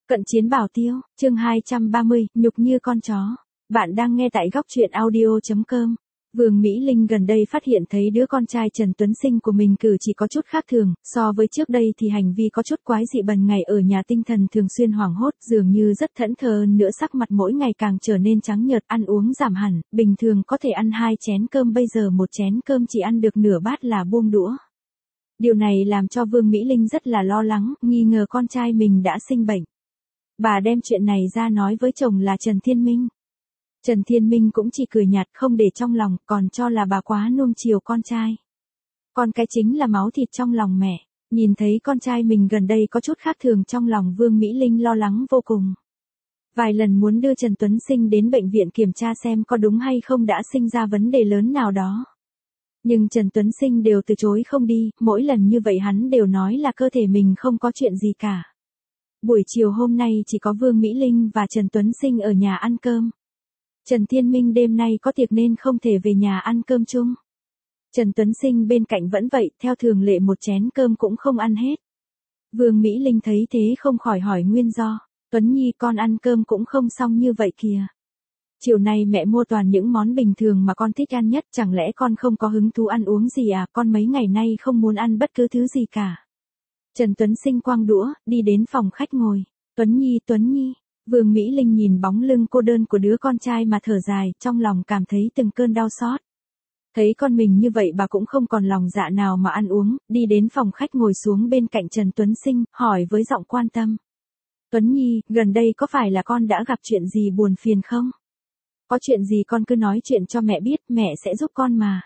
Cận chiến bảo tiêu, chương 230, nhục như con chó. Bạn đang nghe tại góc truyện audio.com. Vương Mỹ Linh gần đây phát hiện thấy đứa con trai Trần Tuấn Sinh của mình cử chỉ có chút khác thường, so với trước đây thì hành vi có chút quái dị bần ngày ở nhà tinh thần thường xuyên hoảng hốt, dường như rất thẫn thờ nữa sắc mặt mỗi ngày càng trở nên trắng nhợt, ăn uống giảm hẳn, bình thường có thể ăn 2 chén cơm bây giờ một chén cơm chỉ ăn được nửa bát là buông đũa. Điều này làm cho Vương Mỹ Linh rất là lo lắng, nghi ngờ con trai mình đã sinh bệnh. Bà đem chuyện này ra nói với chồng là Trần Thiên Minh. Trần Thiên Minh cũng chỉ cười nhạt không để trong lòng, còn cho là bà quá nuông chiều con trai. Con cái chính là máu thịt trong lòng mẹ. Nhìn thấy con trai mình gần đây có chút khác thường trong lòng Vương Mỹ Linh lo lắng vô cùng. Vài lần muốn đưa Trần Tuấn Sinh đến bệnh viện kiểm tra xem có đúng hay không đã sinh ra vấn đề lớn nào đó. Nhưng Trần Tuấn Sinh đều từ chối không đi, mỗi lần như vậy hắn đều nói là cơ thể mình không có chuyện gì cả. Buổi chiều hôm nay chỉ có Vương Mỹ Linh và Trần Tuấn Sinh ở nhà ăn cơm. Trần Thiên Minh đêm nay có tiệc nên không thể về nhà ăn cơm chung. Trần Tuấn Sinh bên cạnh vẫn vậy, theo thường lệ một chén cơm cũng không ăn hết. Vương Mỹ Linh thấy thế không khỏi hỏi nguyên do. Tuấn Nhi con ăn cơm cũng không xong như vậy kìa. Chiều nay mẹ mua toàn những món bình thường mà con thích ăn nhất, chẳng lẽ con không có hứng thú ăn uống gì à, con mấy ngày nay không muốn ăn bất cứ thứ gì cả. Trần Tuấn Sinh quăng đũa, đi đến phòng khách ngồi. Tuấn Nhi. Vương Mỹ Linh nhìn bóng lưng cô đơn của đứa con trai mà thở dài, trong lòng cảm thấy từng cơn đau xót. Thấy con mình như vậy bà cũng không còn lòng dạ nào mà ăn uống, đi đến phòng khách ngồi xuống bên cạnh Trần Tuấn Sinh, hỏi với giọng quan tâm. Tuấn Nhi, gần đây có phải là con đã gặp chuyện gì buồn phiền không? Có chuyện gì con cứ nói chuyện cho mẹ biết, mẹ sẽ giúp con mà.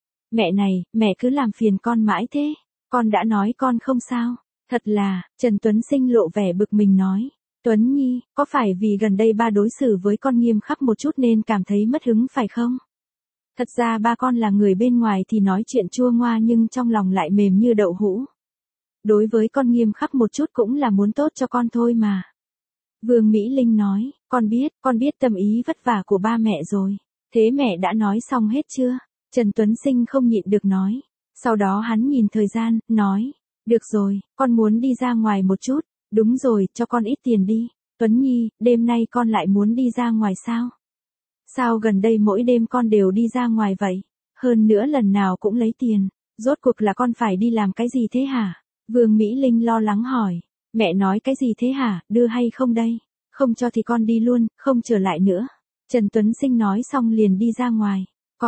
Mẹ này, mẹ cứ làm phiền con mãi thế. Con đã nói con không sao. Thật là, Trần Tuấn Sinh lộ vẻ bực mình nói. Tuấn Nhi, có phải vì gần đây ba đối xử với con nghiêm khắc một chút nên cảm thấy mất hứng phải không? Thật ra ba con là người bên ngoài thì nói chuyện chua ngoa nhưng trong lòng lại mềm như đậu hũ. Đối với con nghiêm khắc một chút cũng là muốn tốt cho con thôi mà. Vương Mỹ Linh nói, con biết tâm ý vất vả của ba mẹ rồi. Thế mẹ đã nói xong hết chưa? Trần Tuấn Sinh không nhịn được nói. Sau đó hắn nhìn thời gian, nói, được rồi, con muốn đi ra ngoài một chút. Đúng rồi, cho con ít tiền đi. Tuấn Nhi, đêm nay con lại muốn đi ra ngoài sao? Sao gần đây mỗi đêm con đều đi ra ngoài vậy? Hơn nữa lần nào cũng lấy tiền. Rốt cuộc là con phải đi làm cái gì thế hả? Vương Mỹ Linh lo lắng hỏi. Mẹ nói cái gì thế hả, đưa hay không đây? Không cho thì con đi luôn, không trở lại nữa. Trần Tuấn Sinh nói xong liền đi ra ngoài.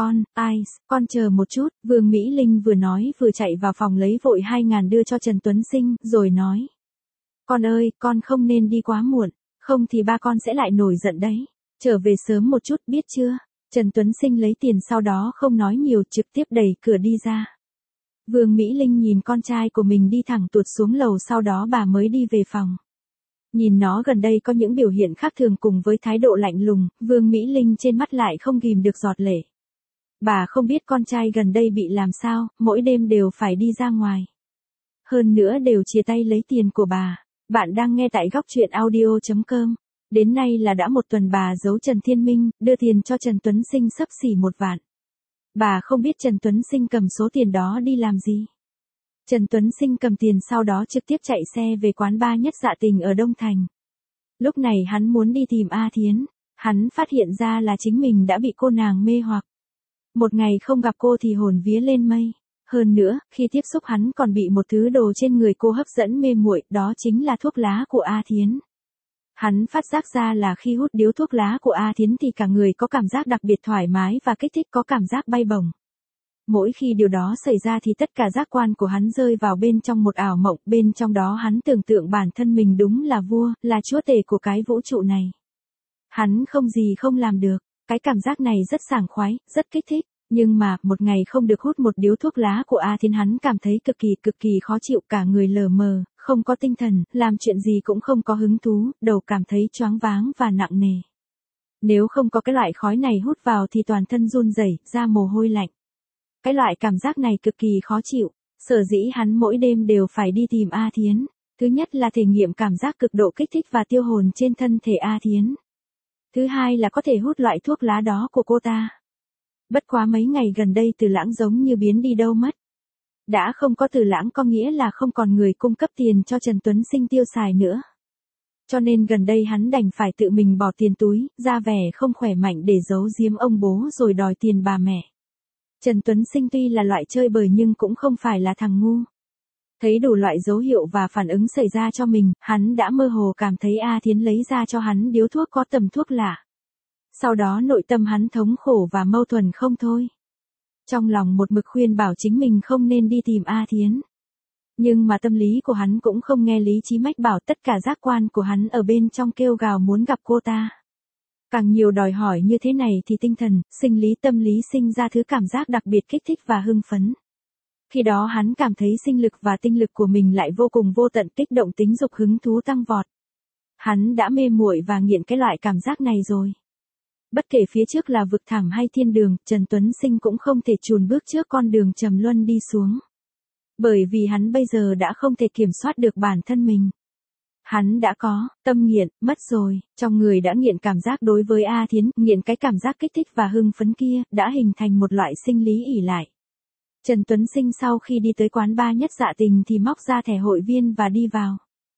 Con chờ một chút, Vương Mỹ Linh vừa nói vừa chạy vào phòng lấy vội 2.000 đưa cho Trần Tuấn Sinh, rồi nói. Con ơi, con không nên đi quá muộn, không thì ba con sẽ lại nổi giận đấy. Trở về sớm một chút biết chưa? Trần Tuấn Sinh lấy tiền sau đó không nói nhiều trực tiếp đẩy cửa đi ra. Vương Mỹ Linh nhìn con trai của mình đi thẳng tuột xuống lầu sau đó bà mới đi về phòng. Nhìn nó gần đây có những biểu hiện khác thường cùng với thái độ lạnh lùng, Vương Mỹ Linh trên mắt lại không ghim được giọt lệ. Bà không biết con trai gần đây bị làm sao, mỗi đêm đều phải đi ra ngoài. Hơn nữa đều chia tay lấy tiền của bà. Bạn đang nghe tại góc truyện audio.com. Đến nay là đã một tuần bà giấu Trần Thiên Minh, đưa tiền cho Trần Tuấn Sinh xấp xỉ 1 vạn. Bà không biết Trần Tuấn Sinh cầm số tiền đó đi làm gì. Trần Tuấn Sinh cầm tiền sau đó trực tiếp chạy xe về quán bar Nhất Dạ Tình ở Đông Thành. Lúc này hắn muốn đi tìm A Thiến. Hắn phát hiện ra là chính mình đã bị cô nàng mê hoặc. Một ngày không gặp cô thì hồn vía lên mây. Hơn nữa, khi tiếp xúc hắn còn bị một thứ đồ trên người cô hấp dẫn mê muội, đó chính là thuốc lá của A Thiến. Hắn phát giác ra là khi hút điếu thuốc lá của A Thiến thì cả người có cảm giác đặc biệt thoải mái và kích thích, có cảm giác bay bổng. Mỗi khi điều đó xảy ra thì tất cả giác quan của hắn rơi vào bên trong một ảo mộng, bên trong đó hắn tưởng tượng bản thân mình đúng là vua, là chúa tể của cái vũ trụ này. Hắn không gì không làm được, cái cảm giác này rất sảng khoái, rất kích thích. Nhưng mà, một ngày không được hút một điếu thuốc lá của A Thiến hắn cảm thấy cực kỳ khó chịu, cả người lờ mờ, không có tinh thần, làm chuyện gì cũng không có hứng thú, đầu cảm thấy choáng váng và nặng nề. Nếu không có cái loại khói này hút vào thì toàn thân run rẩy, ra mồ hôi lạnh. Cái loại cảm giác này cực kỳ khó chịu, sở dĩ hắn mỗi đêm đều phải đi tìm A Thiến. Thứ nhất là thể nghiệm cảm giác cực độ kích thích và tiêu hồn trên thân thể A Thiến. Thứ hai là có thể hút loại thuốc lá đó của cô ta. Bất quá mấy ngày gần đây Từ Lãng giống như biến đi đâu mất. Đã không có Từ Lãng có nghĩa là không còn người cung cấp tiền cho Trần Tuấn Sinh tiêu xài nữa. Cho nên gần đây hắn đành phải tự mình bỏ tiền túi, ra vẻ không khỏe mạnh để giấu giếm ông bố rồi đòi tiền bà mẹ. Trần Tuấn Sinh tuy là loại chơi bời nhưng cũng không phải là thằng ngu. Thấy đủ loại dấu hiệu và phản ứng xảy ra cho mình, hắn đã mơ hồ cảm thấy A Thiến lấy ra cho hắn điếu thuốc có tầm thuốc lạ. Sau đó nội tâm hắn thống khổ và mâu thuẫn không thôi. Trong lòng một mực khuyên bảo chính mình không nên đi tìm A Thiến. Nhưng mà tâm lý của hắn cũng không nghe lý trí mách bảo, tất cả giác quan của hắn ở bên trong kêu gào muốn gặp cô ta. Càng nhiều đòi hỏi như thế này thì tinh thần, sinh lý tâm lý sinh ra thứ cảm giác đặc biệt kích thích và hưng phấn. Khi đó hắn cảm thấy sinh lực và tinh lực của mình lại vô cùng vô tận, kích động, tính dục hứng thú tăng vọt. Hắn đã mê muội và nghiện cái loại cảm giác này rồi. Bất kể phía trước là vực thẳm hay thiên đường, Trần Tuấn Sinh cũng không thể chùn bước trước con đường trầm luân đi xuống. Bởi vì hắn bây giờ đã không thể kiểm soát được bản thân mình. Hắn đã có tâm nghiện, mất rồi, trong người đã nghiện cảm giác đối với A Thiến, nghiện cái cảm giác kích thích và hưng phấn kia, đã hình thành một loại sinh lý ỷ lại. Trần Tuấn Sinh sau khi đi tới quán bar Nhất Dạ Tình thì móc ra thẻ hội viên và đi vào.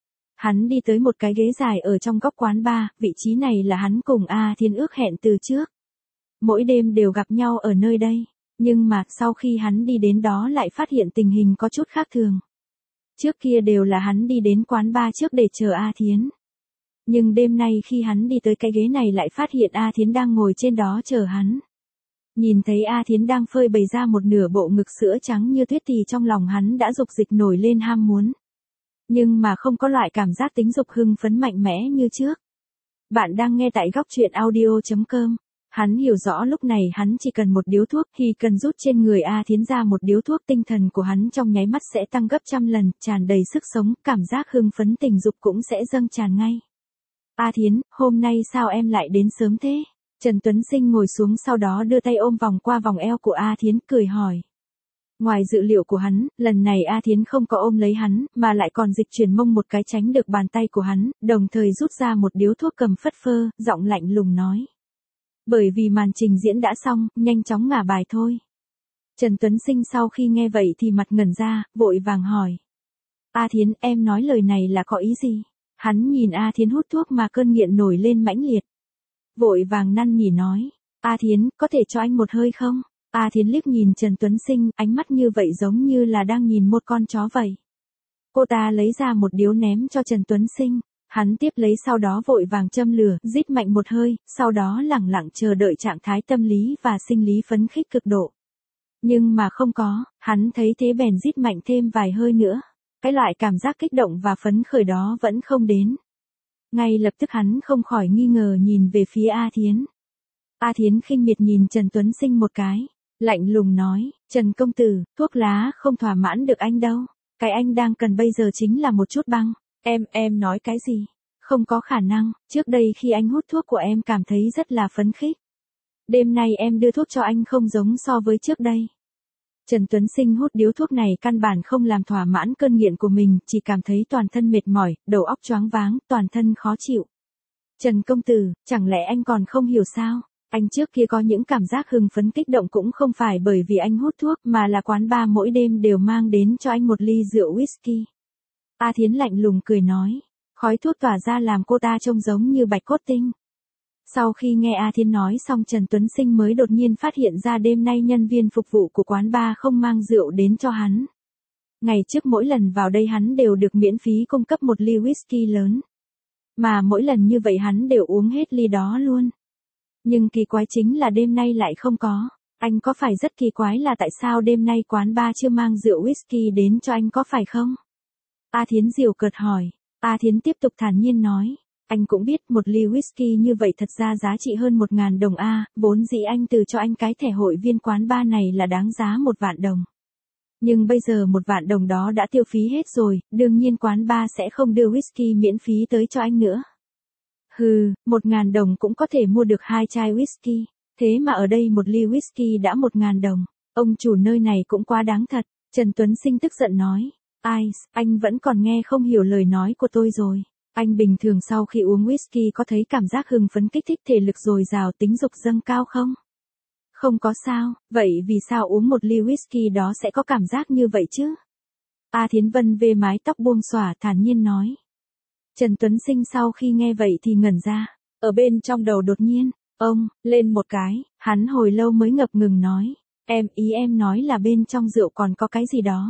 Hắn đi tới một cái ghế dài ở trong góc quán bar, vị trí này là hắn cùng A Thiến ước hẹn từ trước. Mỗi đêm đều gặp nhau ở nơi đây, nhưng mà sau khi hắn đi đến đó lại phát hiện tình hình có chút khác thường. Trước kia đều là hắn đi đến quán bar trước để chờ A Thiến. Nhưng đêm nay khi hắn đi tới cái ghế này lại phát hiện A Thiến đang ngồi trên đó chờ hắn. Nhìn thấy A Thiến đang phơi bày ra một nửa bộ ngực sữa trắng như tuyết thì trong lòng hắn đã dục dịch nổi lên ham muốn. Nhưng mà không có loại cảm giác tính dục hưng phấn mạnh mẽ như trước. Bạn đang nghe tại góc truyện audio.com. Hắn hiểu rõ lúc này hắn chỉ cần một điếu thuốc, khi cần rút trên người A Thiến ra một điếu thuốc, tinh thần của hắn trong nháy mắt sẽ tăng gấp trăm lần, tràn đầy sức sống, cảm giác hưng phấn tình dục cũng sẽ dâng tràn ngay. A Thiến, hôm nay sao em lại đến sớm thế? Trần Tuấn Sinh ngồi xuống sau đó đưa tay ôm vòng qua vòng eo của A Thiến, cười hỏi. Ngoài dự liệu của hắn, lần này A Thiến không có ôm lấy hắn, mà lại còn dịch chuyển mông một cái tránh được bàn tay của hắn, đồng thời rút ra một điếu thuốc cầm phất phơ, giọng lạnh lùng nói. Bởi vì màn trình diễn đã xong, nhanh chóng ngả bài thôi. Trần Tuấn Sinh sau khi nghe vậy thì mặt ngẩn ra, vội vàng hỏi. A Thiến, em nói lời này là có ý gì? Hắn nhìn A Thiến hút thuốc mà cơn nghiện nổi lên mãnh liệt. Vội vàng năn nỉ nói. A Thiến, có thể cho anh một hơi không? A Thiến liếc nhìn Trần Tuấn Sinh, ánh mắt như vậy giống như là đang nhìn một con chó vậy. Cô ta lấy ra một điếu ném cho Trần Tuấn Sinh. Hắn tiếp lấy sau đó vội vàng châm lửa, rít mạnh một hơi, sau đó lẳng lặng chờ đợi trạng thái tâm lý và sinh lý phấn khích cực độ. Nhưng mà không có, hắn thấy thế bèn rít mạnh thêm vài hơi nữa. Cái loại cảm giác kích động và phấn khởi đó vẫn không đến. Ngay lập tức hắn không khỏi nghi ngờ nhìn về phía A Thiến. A Thiến khinh miệt nhìn Trần Tuấn Sinh một cái, lạnh lùng nói, Trần công tử, thuốc lá không thỏa mãn được anh đâu. Cái anh đang cần bây giờ chính là một chút băng. Em nói cái gì? Không có khả năng, trước đây khi anh hút thuốc của em cảm thấy rất là phấn khích. Đêm nay em đưa thuốc cho anh không giống so với trước đây. Trần Tuấn Sinh hút điếu thuốc này căn bản không làm thỏa mãn cơn nghiện của mình, chỉ cảm thấy toàn thân mệt mỏi, đầu óc choáng váng, toàn thân khó chịu. Trần công tử, chẳng lẽ anh còn không hiểu sao? Anh trước kia có những cảm giác hưng phấn kích động cũng không phải bởi vì anh hút thuốc mà là quán bar mỗi đêm đều mang đến cho anh một ly rượu whisky. A Thiến lạnh lùng cười nói, khói thuốc tỏa ra làm cô ta trông giống như bạch cốt tinh. Sau khi nghe A Thiến nói xong Trần Tuấn Sinh mới đột nhiên phát hiện ra đêm nay nhân viên phục vụ của quán bar không mang rượu đến cho hắn. Ngày trước mỗi lần vào đây hắn đều được miễn phí cung cấp một ly whisky lớn. Mà mỗi lần như vậy hắn đều uống hết ly đó luôn. Nhưng kỳ quái chính là đêm nay lại không có. Anh có phải rất kỳ quái là tại sao đêm nay quán bar chưa mang rượu whisky đến cho anh có phải không? A Thiến giễu cợt hỏi. A Thiến tiếp tục thản nhiên nói. Anh cũng biết một ly whisky như vậy thật ra giá trị hơn 1.000 đồng a, vốn dĩ anh từ cho anh cái thẻ hội viên quán bar này là đáng giá 1 vạn đồng. Nhưng bây giờ 1 vạn đồng đó đã tiêu phí hết rồi, đương nhiên quán bar sẽ không đưa whisky miễn phí tới cho anh nữa. Hừ, 1.000 đồng cũng có thể mua được 2 chai whisky, thế mà ở đây một ly whisky đã 1.000 đồng, ông chủ nơi này cũng quá đáng thật. Trần Tuấn Sinh tức giận nói, ai, anh vẫn còn nghe không hiểu lời nói của tôi rồi. Anh bình thường sau khi uống whisky có thấy cảm giác hưng phấn kích thích thể lực dồi dào tính dục dâng cao không? Không có sao, vậy vì sao uống một ly whisky đó sẽ có cảm giác như vậy chứ? A Thiến Vân về mái tóc buông xõa thản nhiên nói. Trần Tuấn Sinh sau khi nghe vậy thì ngẩn ra, ở bên trong đầu đột nhiên, ông, lên một cái, hắn hồi lâu mới ngập ngừng nói, ý em nói là bên trong rượu còn có cái gì đó.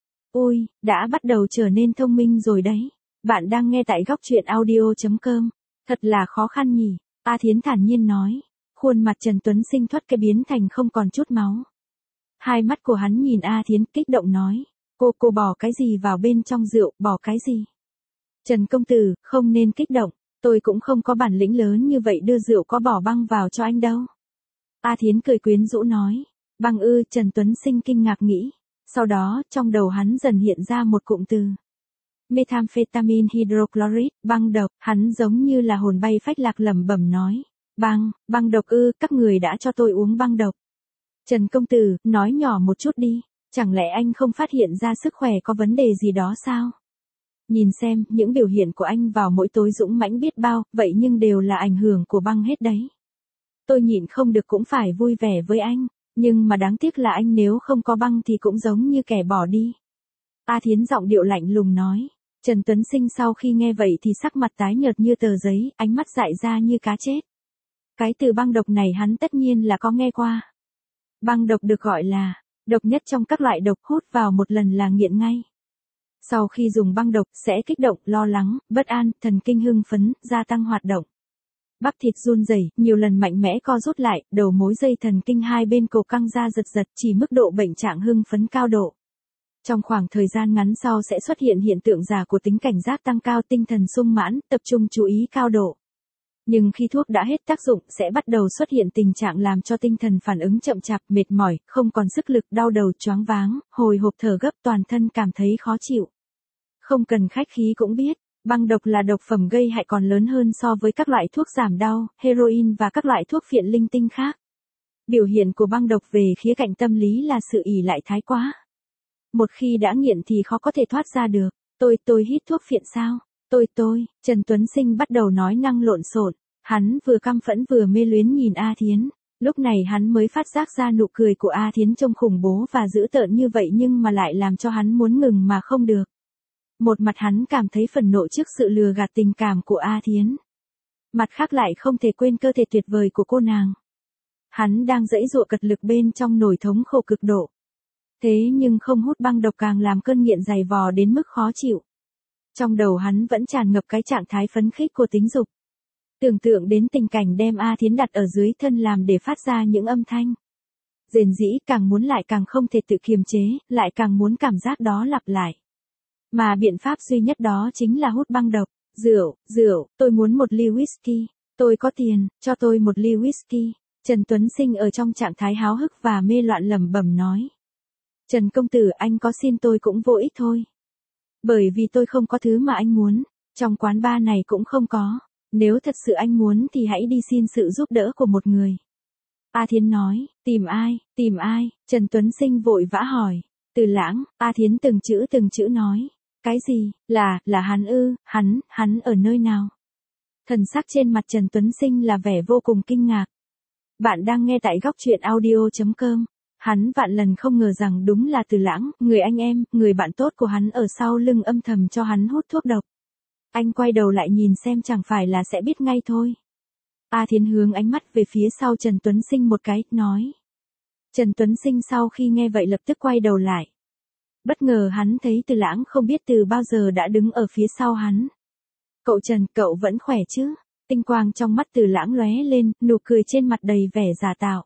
Ôi, đã bắt đầu trở nên thông minh rồi đấy. Bạn đang nghe tại góc truyện audio.com. Thật là khó khăn nhỉ, A Thiến thản nhiên nói. Khuôn mặt Trần Tuấn Sinh thoát cái biến thành không còn chút máu. Hai mắt của hắn nhìn A Thiến kích động nói. Cô bỏ cái gì vào bên trong rượu, bỏ cái gì? Trần công tử, không nên kích động, tôi cũng không có bản lĩnh lớn như vậy đưa rượu có bỏ băng vào cho anh đâu. A Thiến cười quyến rũ nói. Băng ư, Trần Tuấn Sinh kinh ngạc nghĩ. Sau đó, trong đầu hắn dần hiện ra một cụm từ. Methamphetamine hydrochloride, băng độc, hắn giống như là hồn bay phách lạc lẩm bẩm nói. Băng độc ư, các người đã cho tôi uống băng độc. Trần công tử, nói nhỏ một chút đi, chẳng lẽ anh không phát hiện ra sức khỏe có vấn đề gì đó sao? Nhìn xem, những biểu hiện của anh vào mỗi tối dũng mãnh biết bao, vậy nhưng đều là ảnh hưởng của băng hết đấy. Tôi nhịn không được cũng phải vui vẻ với anh, nhưng mà đáng tiếc là anh nếu không có băng thì cũng giống như kẻ bỏ đi. A Thiến giọng điệu lạnh lùng nói. Trần Tuấn Sinh sau khi nghe vậy thì sắc mặt tái nhợt như tờ giấy, ánh mắt dại ra như cá chết. Cái từ băng độc này hắn tất nhiên là có nghe qua. Băng độc được gọi là độc nhất trong các loại độc, hút vào một lần là nghiện ngay. Sau khi dùng băng độc sẽ kích động, lo lắng, bất an, thần kinh hưng phấn, gia tăng hoạt động. Bắp thịt run rẩy, nhiều lần mạnh mẽ co rút lại, đầu mối dây thần kinh hai bên cổ căng ra giật giật, chỉ mức độ bệnh trạng hưng phấn cao độ. Trong khoảng thời gian ngắn sau sẽ xuất hiện hiện tượng giả của tính cảnh giác tăng cao, tinh thần sung mãn, tập trung chú ý cao độ. Nhưng khi thuốc đã hết tác dụng sẽ bắt đầu xuất hiện tình trạng làm cho tinh thần phản ứng chậm chạp, mệt mỏi, không còn sức lực, đau đầu, choáng váng, hồi hộp, thở gấp, toàn thân cảm thấy khó chịu. Không cần khách khí cũng biết, băng độc là độc phẩm gây hại còn lớn hơn so với các loại thuốc giảm đau, heroin và các loại thuốc phiện linh tinh khác. Biểu hiện của băng độc về khía cạnh tâm lý là sự ỷ lại thái quá. Một khi đã nghiện thì khó có thể thoát ra được. Tôi hít thuốc phiện sao? Trần Tuấn Sinh bắt đầu nói năng lộn xộn. Hắn vừa căm phẫn vừa mê luyến nhìn A Thiến. Lúc này hắn mới phát giác ra nụ cười của A Thiến trông khủng bố và dữ tợn như vậy nhưng mà lại làm cho hắn muốn ngừng mà không được. Một mặt hắn cảm thấy phẫn nộ trước sự lừa gạt tình cảm của A Thiến. Mặt khác lại không thể quên cơ thể tuyệt vời của cô nàng. Hắn đang giãy giụa cật lực bên trong nỗi thống khổ cực độ. Thế nhưng không hút băng độc càng làm cơn nghiện dày vò đến mức khó chịu. Trong đầu hắn vẫn tràn ngập cái trạng thái phấn khích của tính dục. Tưởng tượng đến tình cảnh đem A Thiến đặt ở dưới thân làm để phát ra những âm thanh. Rền rĩ, càng muốn lại càng không thể tự kiềm chế, lại càng muốn cảm giác đó lặp lại. Mà biện pháp duy nhất đó chính là hút băng độc. Rượu, tôi muốn một ly whisky. Tôi có tiền, cho tôi một ly whisky. Trần Tuấn Sinh ở trong trạng thái háo hức và mê loạn lẩm bẩm nói. Trần công tử, anh có xin tôi cũng vô ích thôi. Bởi vì tôi không có thứ mà anh muốn, trong quán bar này cũng không có. Nếu thật sự anh muốn thì hãy đi xin sự giúp đỡ của một người. A Thiến nói. Tìm ai? Trần Tuấn Sinh vội vã hỏi. Từ Lãng. A Thiến từng chữ nói. Cái gì? Là hắn ư? Hắn ở nơi nào? Thần sắc trên mặt Trần Tuấn Sinh là vẻ vô cùng kinh ngạc. Bạn đang nghe tại góc truyện audio.com. Hắn vạn lần không ngờ rằng đúng là Từ Lãng, người anh em, người bạn tốt của hắn ở sau lưng âm thầm cho hắn hút thuốc độc. Anh quay đầu lại nhìn xem chẳng phải là sẽ biết ngay thôi. A Thiến hướng ánh mắt về phía sau Trần Tuấn Sinh một cái, nói. Trần Tuấn Sinh sau khi nghe vậy lập tức quay đầu lại. Bất ngờ hắn thấy Từ Lãng không biết từ bao giờ đã đứng ở phía sau hắn. Cậu Trần, cậu vẫn khỏe chứ? Tinh quang trong mắt Từ Lãng lóe lên, nụ cười trên mặt đầy vẻ giả tạo.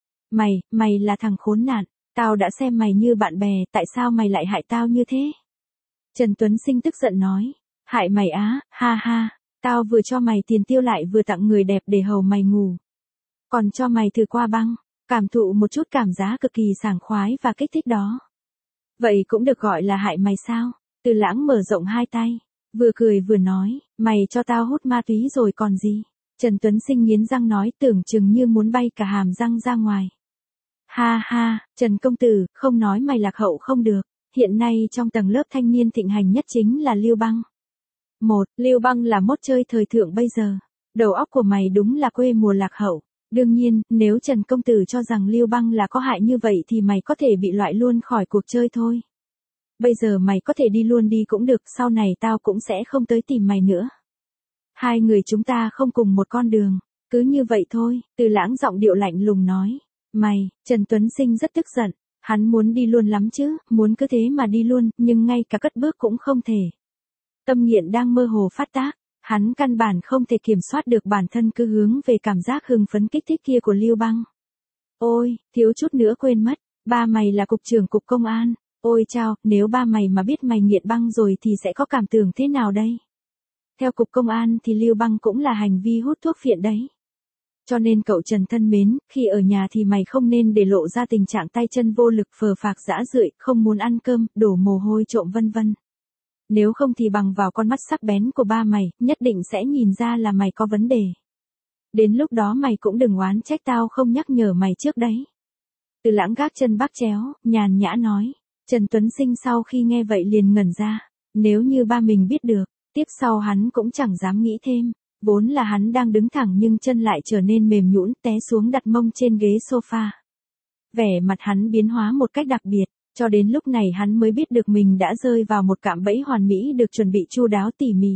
Mày là thằng khốn nạn, tao đã xem mày như bạn bè, tại sao mày lại hại tao như thế? Trần Tuấn Sinh tức giận nói, hại mày á, ha, tao vừa cho mày tiền tiêu lại vừa tặng người đẹp để hầu mày ngủ. Còn cho mày thử qua băng, cảm thụ một chút cảm giác cực kỳ sảng khoái và kích thích đó. Vậy cũng được gọi là hại mày sao? Từ Lãng mở rộng hai tay, vừa cười vừa nói, mày cho tao hút ma túy rồi còn gì? Trần Tuấn Sinh nghiến răng nói, tưởng chừng như muốn bay cả hàm răng ra ngoài. Ha, Trần công tử, không nói mày lạc hậu không được, hiện nay trong tầng lớp thanh niên thịnh hành nhất chính là Lưu Băng. Lưu Băng là mốt chơi thời thượng bây giờ, đầu óc của mày đúng là quê mùa lạc hậu. Đương nhiên, nếu Trần công tử cho rằng Lưu Băng là có hại như vậy thì mày có thể bị loại luôn khỏi cuộc chơi thôi. bây giờ mày có thể đi luôn đi cũng được, sau này tao cũng sẽ không tới tìm mày nữa. Hai người chúng ta không cùng một con đường, cứ như vậy thôi, Từ Lãng giọng điệu lạnh lùng nói. Mày, Trần Tuấn Sinh rất tức giận, hắn muốn đi luôn lắm chứ, muốn cứ thế mà đi luôn, nhưng ngay cả cất bước cũng không thể. Tâm nghiện đang mơ hồ phát tác, hắn căn bản không thể kiểm soát được bản thân cứ hướng về cảm giác hưng phấn kích thích kia của Lưu Băng. Ôi, thiếu chút nữa quên mất, ba mày là cục trưởng cục công an, ôi chao, nếu ba mày mà biết mày nghiện băng rồi thì sẽ có cảm tưởng thế nào đây? Theo cục công an thì Lưu Băng cũng là hành vi hút thuốc phiện đấy. Cho nên cậu Trần thân mến, khi ở nhà thì mày không nên để lộ ra tình trạng tay chân vô lực phờ phạc rã rượi, không muốn ăn cơm, đổ mồ hôi trộm vân vân. Nếu không thì bằng vào con mắt sắc bén của ba mày, nhất định sẽ nhìn ra là mày có vấn đề. Đến lúc đó mày cũng đừng oán trách tao không nhắc nhở mày trước đấy. Từ Lãng gác chân bác chéo, nhàn nhã nói. Trần Tuấn Sinh sau khi nghe vậy liền ngẩn ra. Nếu như ba mình biết được, tiếp sau hắn cũng chẳng dám nghĩ thêm. Vốn là hắn đang đứng thẳng nhưng chân lại trở nên mềm nhũn, té xuống đặt mông trên ghế sofa. Vẻ mặt hắn biến hóa một cách đặc biệt, cho đến lúc này hắn mới biết được mình đã rơi vào một cạm bẫy hoàn mỹ được chuẩn bị chu đáo tỉ mỉ.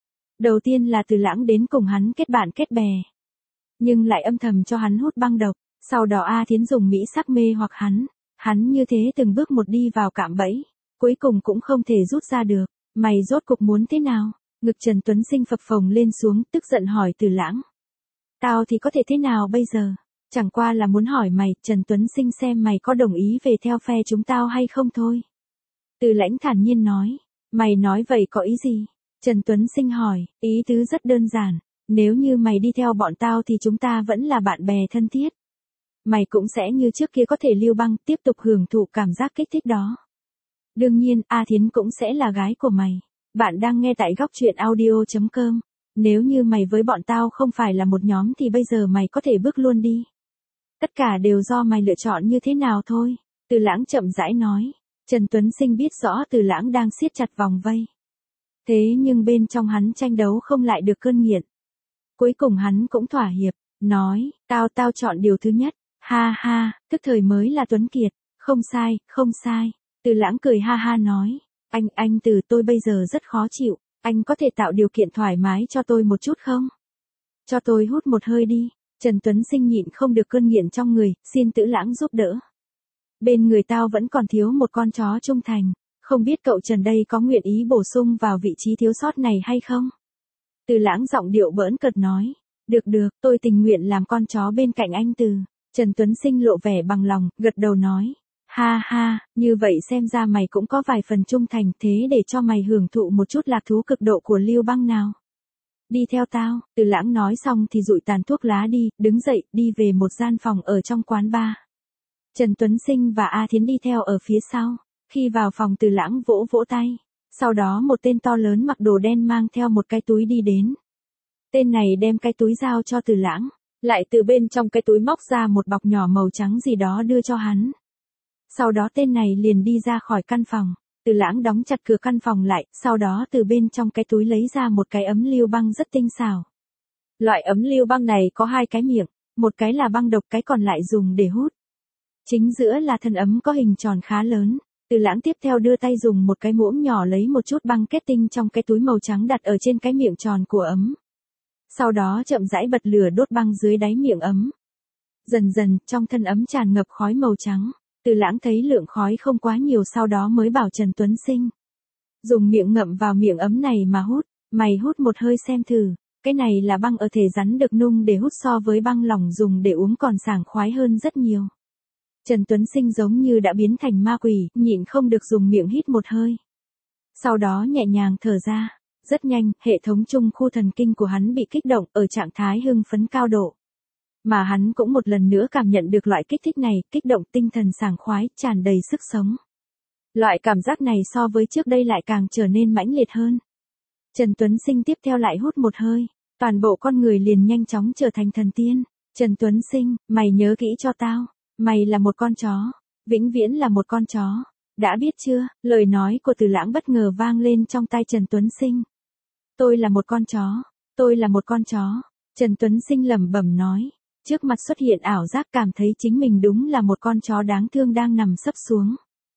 Đầu tiên là Từ Lãng đến cùng hắn kết bạn kết bè, nhưng lại âm thầm cho hắn hút băng độc, sau đó A Thiến dùng mỹ sắc mê hoặc hắn như thế từng bước một đi vào cạm bẫy, cuối cùng cũng không thể rút ra được. Mày rốt cục muốn thế nào? Ngực Trần Tuấn Sinh phập phồng lên xuống, tức giận hỏi Từ Lãng. Tao thì có thể thế nào bây giờ? Chẳng qua là muốn hỏi mày, Trần Tuấn Sinh xem mày có đồng ý về theo phe chúng tao hay không thôi. Từ Lãnh thản nhiên nói. Mày nói vậy có ý gì? Trần Tuấn Sinh hỏi, ý tứ rất đơn giản. Nếu như mày đi theo bọn tao thì chúng ta vẫn là bạn bè thân thiết. Mày cũng sẽ như trước kia có thể Lưu Băng tiếp tục hưởng thụ cảm giác kích thích đó. Đương nhiên, A Thiến cũng sẽ là gái của mày. Bạn đang nghe tại góc truyện audio.com. Nếu như mày với bọn tao không phải là một nhóm thì bây giờ mày có thể bước luôn đi. Tất cả đều do mày lựa chọn như thế nào thôi. Từ Lãng chậm rãi nói. Trần Tuấn Sinh biết rõ Từ Lãng đang siết chặt vòng vây. Thế nhưng bên trong hắn tranh đấu không lại được cơn nghiện. Cuối cùng hắn cũng thỏa hiệp, nói, tao chọn điều thứ nhất. Ha ha, tức thời mới là Tuấn Kiệt. Không sai, không sai. Từ Lãng cười ha ha nói. Anh Từ, tôi bây giờ rất khó chịu. Anh có thể tạo điều kiện thoải mái cho tôi một chút không? Cho tôi hút một hơi đi. Trần Tuấn Sinh nhịn không được cơn nghiện trong người, xin Từ Lãng giúp đỡ. Bên người tao vẫn còn thiếu một con chó trung thành. Không biết cậu Trần đây có nguyện ý bổ sung vào vị trí thiếu sót này hay không? Từ Lãng giọng điệu bỡn cợt nói. Được, tôi tình nguyện làm con chó bên cạnh anh Từ. Trần Tuấn Sinh lộ vẻ bằng lòng, gật đầu nói. Ha ha, như vậy xem ra mày cũng có vài phần trung thành, thế để cho mày hưởng thụ một chút lạc thú cực độ của Lưu Băng nào. Đi theo tao. Từ Lãng nói xong thì dụi tàn thuốc lá đi, đứng dậy, đi về một gian phòng ở trong quán bar. Trần Tuấn Sinh và A Thiến đi theo ở phía sau. Khi vào phòng Từ Lãng vỗ vỗ tay. Sau đó một tên to lớn mặc đồ đen mang theo một cái túi đi đến. Tên này đem cái túi giao cho Từ Lãng, lại từ bên trong cái túi móc ra một bọc nhỏ màu trắng gì đó đưa cho hắn. Sau đó tên này liền đi ra khỏi căn phòng. Từ Lãng đóng chặt cửa căn phòng lại, sau đó từ bên trong cái túi lấy ra một cái ấm lưu băng rất tinh xảo. Loại ấm lưu băng này có hai cái miệng, một cái là băng độc, cái còn lại dùng để hút. Chính giữa là thân ấm có hình tròn khá lớn. Từ Lãng tiếp theo đưa tay dùng một cái muỗng nhỏ lấy một chút băng kết tinh trong cái túi màu trắng đặt ở trên cái miệng tròn của ấm. Sau đó chậm rãi bật lửa đốt băng dưới đáy miệng ấm. Dần dần, trong thân ấm tràn ngập khói màu trắng. Từ Lãng thấy lượng khói không quá nhiều, sau đó mới bảo Trần Tuấn Sinh. Dùng miệng ngậm vào miệng ấm này mà hút, mày hút một hơi xem thử. Cái này là băng ở thể rắn được nung để hút, so với băng lỏng dùng để uống còn sảng khoái hơn rất nhiều. Trần Tuấn Sinh giống như đã biến thành ma quỷ, nhịn không được dùng miệng hít một hơi. Sau đó nhẹ nhàng thở ra. Rất nhanh, hệ thống trung khu thần kinh của hắn bị kích động, ở trạng thái hưng phấn cao độ. Mà hắn cũng một lần nữa cảm nhận được loại kích thích này, kích động, tinh thần sảng khoái, tràn đầy sức sống. Loại cảm giác này so với trước đây lại càng trở nên mãnh liệt hơn. Trần Tuấn Sinh tiếp theo lại hút một hơi, toàn bộ con người liền nhanh chóng trở thành thần tiên. Trần Tuấn Sinh, mày nhớ kỹ cho tao, mày là một con chó, vĩnh viễn là một con chó. Đã biết chưa? Lời nói của Từ Lãng bất ngờ vang lên trong tai Trần Tuấn Sinh. Tôi là một con chó, tôi là một con chó. Trần Tuấn Sinh lẩm bẩm nói. Trước mặt xuất hiện ảo giác, cảm thấy chính mình đúng là một con chó đáng thương đang nằm sấp xuống.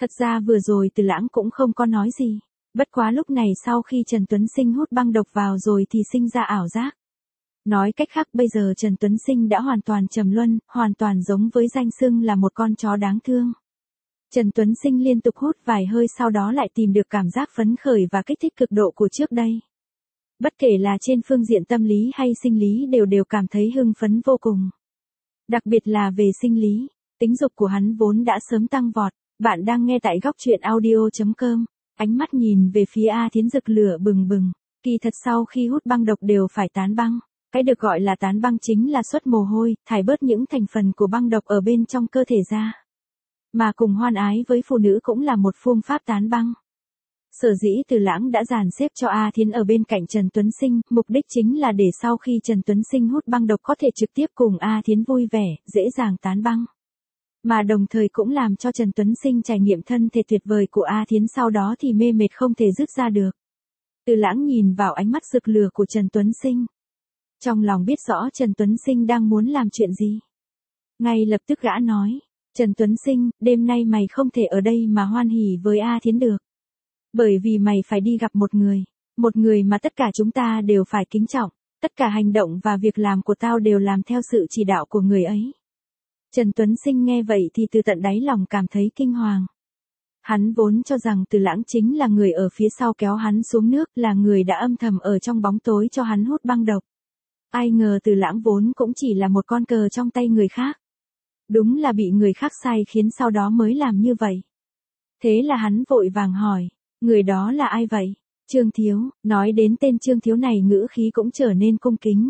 Thật ra vừa rồi Từ Lãng cũng không có nói gì. Bất quá lúc này sau khi Trần Tuấn Sinh hút băng độc vào rồi thì sinh ra ảo giác. Nói cách khác bây giờ Trần Tuấn Sinh đã hoàn toàn trầm luân, hoàn toàn giống với danh xưng là một con chó đáng thương. Trần Tuấn Sinh liên tục hút vài hơi sau đó lại tìm được cảm giác phấn khởi và kích thích cực độ của trước đây. Bất kể là trên phương diện tâm lý hay sinh lý đều cảm thấy hưng phấn vô cùng. Đặc biệt là về sinh lý, tính dục của hắn vốn đã sớm tăng vọt. Bạn đang nghe tại góc truyện audio.com. Ánh mắt nhìn về phía A Thiến rực lửa bừng bừng. Kỳ thật sau khi hút băng độc đều phải tán băng. Cái được gọi là tán băng chính là xuất mồ hôi, thải bớt những thành phần của băng độc ở bên trong cơ thể ra. Mà cùng hoan ái với phụ nữ cũng là một phương pháp tán băng. Sở dĩ Từ Lãng đã dàn xếp cho A Thiến ở bên cạnh Trần Tuấn Sinh, mục đích chính là để sau khi Trần Tuấn Sinh hút băng độc có thể trực tiếp cùng A Thiến vui vẻ, dễ dàng tán băng. Mà đồng thời cũng làm cho Trần Tuấn Sinh trải nghiệm thân thể tuyệt vời của A Thiến sau đó thì mê mệt không thể dứt ra được. Từ Lãng nhìn vào ánh mắt rực lửa của Trần Tuấn Sinh. Trong lòng biết rõ Trần Tuấn Sinh đang muốn làm chuyện gì. Ngay lập tức gã nói, Trần Tuấn Sinh, đêm nay mày không thể ở đây mà hoan hỉ với A Thiến được. Bởi vì mày phải đi gặp một người mà tất cả chúng ta đều phải kính trọng, tất cả hành động và việc làm của tao đều làm theo sự chỉ đạo của người ấy. Trần Tuấn Sinh nghe vậy thì từ tận đáy lòng cảm thấy kinh hoàng. Hắn vốn cho rằng Từ Lãng chính là người ở phía sau kéo hắn xuống nước, là người đã âm thầm ở trong bóng tối cho hắn hút băng độc. Ai ngờ Từ Lãng vốn cũng chỉ là một con cờ trong tay người khác. Đúng là bị người khác sai khiến sau đó mới làm như vậy. Thế là hắn vội vàng hỏi, người đó là ai vậy? Trương Thiếu, nói đến tên Trương Thiếu này ngữ khí cũng trở nên cung kính.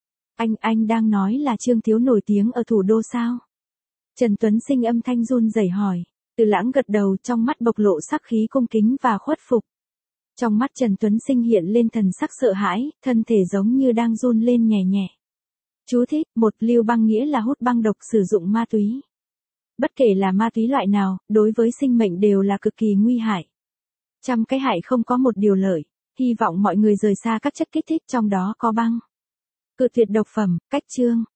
Anh đang nói là Trương Thiếu nổi tiếng ở thủ đô sao? Trần Tuấn Sinh âm thanh run rẩy hỏi. Từ Lãng gật đầu, trong mắt bộc lộ sắc khí cung kính và khuất phục. Trong mắt Trần Tuấn Sinh hiện lên thần sắc sợ hãi, thân thể giống như đang run lên nhẹ nhẹ. Chú thích, một lưu băng nghĩa là hút băng độc sử dụng ma túy. Bất kể là ma túy loại nào, đối với sinh mệnh đều là cực kỳ nguy hại. Trăm cái hại không có một điều lợi, hy vọng mọi người rời xa các chất kích thích trong đó có băng. Cự tuyệt độc phẩm, cách chương.